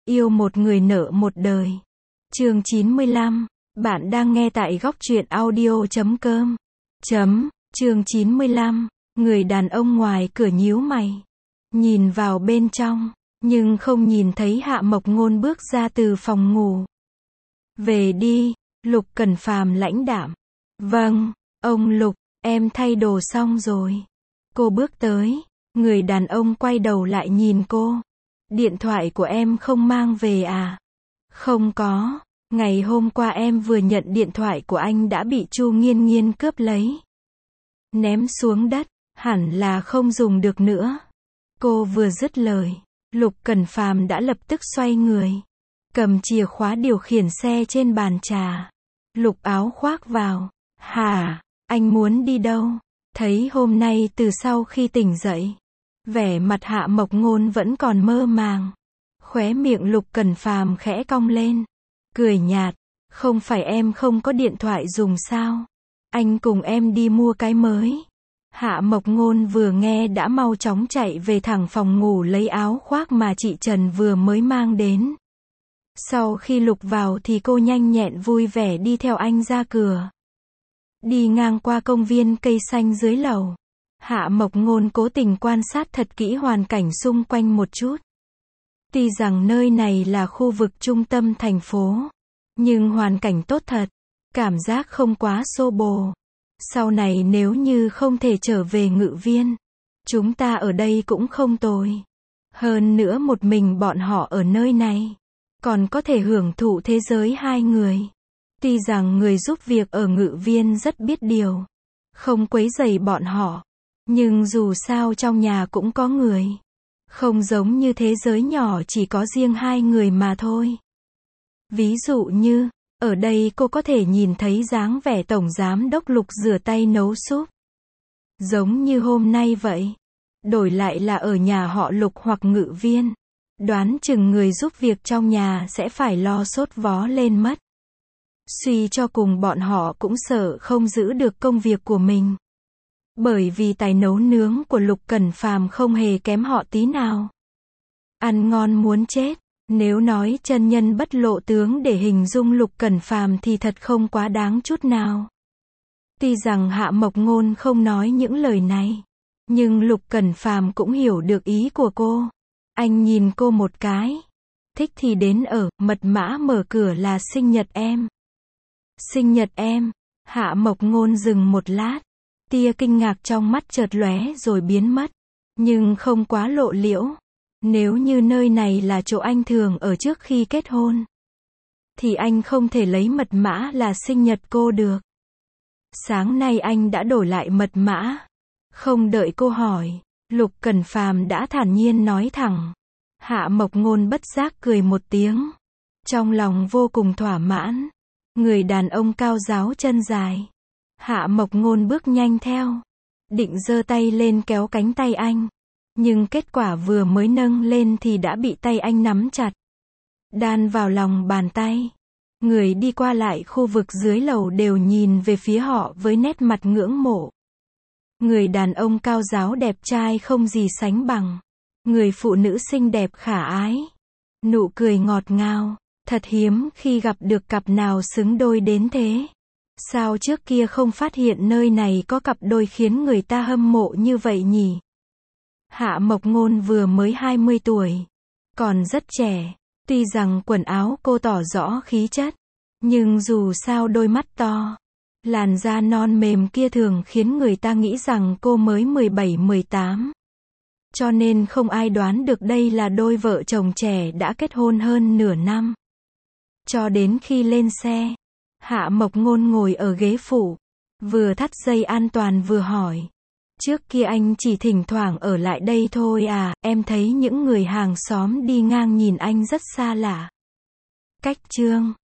Yêu một người nợ một đời. Chương 95. Bạn đang nghe tại góc truyện audio.com. Chương 95. Người đàn ông ngoài cửa nhíu mày. Nhìn vào bên trong, nhưng không nhìn thấy Hạ Mộc Ngôn bước ra từ phòng ngủ. Về đi, Lục Cẩn Phàm lãnh đạm. Vâng, ông Lục, em thay đồ xong rồi. Cô bước tới, người đàn ông quay đầu lại nhìn cô. Điện thoại của em không mang về à? Không có, ngày hôm qua em vừa nhận điện thoại của anh đã bị Chu Nghiên Nghiên cướp lấy. Ném xuống đất, hẳn là không dùng được nữa. Cô vừa dứt lời, Lục Cẩn Phàm đã lập tức xoay người, cầm chìa khóa điều khiển xe trên bàn trà. Lục áo khoác vào. Hả, anh muốn đi đâu? Thấy hôm nay từ sau khi tỉnh dậy, vẻ mặt Hạ Mộc Ngôn vẫn còn mơ màng. Khóe miệng Lục Cẩn Phàm khẽ cong lên, cười nhạt, không phải em không có điện thoại dùng sao? Anh cùng em đi mua cái mới. Hạ Mộc Ngôn vừa nghe đã mau chóng chạy về thẳng phòng ngủ lấy áo khoác mà chị Trần vừa mới mang đến. Sau khi Lục vào thì cô nhanh nhẹn vui vẻ đi theo anh ra cửa. Đi ngang qua công viên cây xanh dưới lầu, Hạ Mộc Ngôn cố tình quan sát thật kỹ hoàn cảnh xung quanh một chút. Tuy rằng nơi này là khu vực trung tâm thành phố, nhưng hoàn cảnh tốt thật, cảm giác không quá xô bồ. Sau này nếu như không thể trở về Ngự Viên, chúng ta ở đây cũng không tồi. Hơn nữa một mình bọn họ ở nơi này, còn có thể hưởng thụ thế giới hai người. Tuy rằng người giúp việc ở Ngự Viên rất biết điều, không quấy rầy bọn họ, nhưng dù sao trong nhà cũng có người. Không giống như thế giới nhỏ chỉ có riêng hai người mà thôi. Ví dụ như, ở đây cô có thể nhìn thấy dáng vẻ tổng giám đốc Lục rửa tay nấu súp. Giống như hôm nay vậy. Đổi lại là ở nhà họ Lục hoặc Ngự Viên, đoán chừng người giúp việc trong nhà sẽ phải lo sốt vó lên mất. Suy cho cùng bọn họ cũng sợ không giữ được công việc của mình. Bởi vì tài nấu nướng của Lục Cẩn Phàm không hề kém họ tí nào. Ăn ngon muốn chết, nếu nói chân nhân bất lộ tướng để hình dung Lục Cẩn Phàm thì thật không quá đáng chút nào. Tuy rằng Hạ Mộc Ngôn không nói những lời này, nhưng Lục Cẩn Phàm cũng hiểu được ý của cô. Anh nhìn cô một cái. Thích thì đến ở, mật mã mở cửa là sinh nhật em. Sinh nhật em? Hạ Mộc Ngôn dừng một lát. Tia kinh ngạc trong mắt chợt lóe rồi biến mất. Nhưng không quá lộ liễu. Nếu như nơi này là chỗ anh thường ở trước khi kết hôn, thì anh không thể lấy mật mã là sinh nhật cô được. Sáng nay anh đã đổi lại mật mã. Không đợi cô hỏi, Lục Cẩn Phàm đã thản nhiên nói thẳng. Hạ Mộc Ngôn bất giác cười một tiếng. Trong lòng vô cùng thỏa mãn. Người đàn ông cao ráo chân dài. Hạ Mộc Ngôn bước nhanh theo. Định giơ tay lên kéo cánh tay anh. Nhưng kết quả vừa mới nâng lên thì đã bị tay anh nắm chặt. Đan vào lòng bàn tay. Người đi qua lại khu vực dưới lầu đều nhìn về phía họ với nét mặt ngưỡng mộ. Người đàn ông cao ráo đẹp trai không gì sánh bằng. Người phụ nữ xinh đẹp khả ái. Nụ cười ngọt ngào. Thật hiếm khi gặp được cặp nào xứng đôi đến thế. Sao trước kia không phát hiện nơi này có cặp đôi khiến người ta hâm mộ như vậy nhỉ? Hạ Mộc Ngôn vừa mới 20 tuổi. Còn rất trẻ. Tuy rằng quần áo cô tỏ rõ khí chất. Nhưng dù sao đôi mắt to, làn da non mềm kia thường khiến người ta nghĩ rằng cô mới 17-18. Cho nên không ai đoán được đây là đôi vợ chồng trẻ đã kết hôn hơn nửa năm. Cho đến khi lên xe, Hạ Mộc Ngôn ngồi ở ghế phụ, vừa thắt dây an toàn vừa hỏi. Trước kia anh chỉ thỉnh thoảng ở lại đây thôi à, em thấy những người hàng xóm đi ngang nhìn anh rất xa lạ. Cách Trương,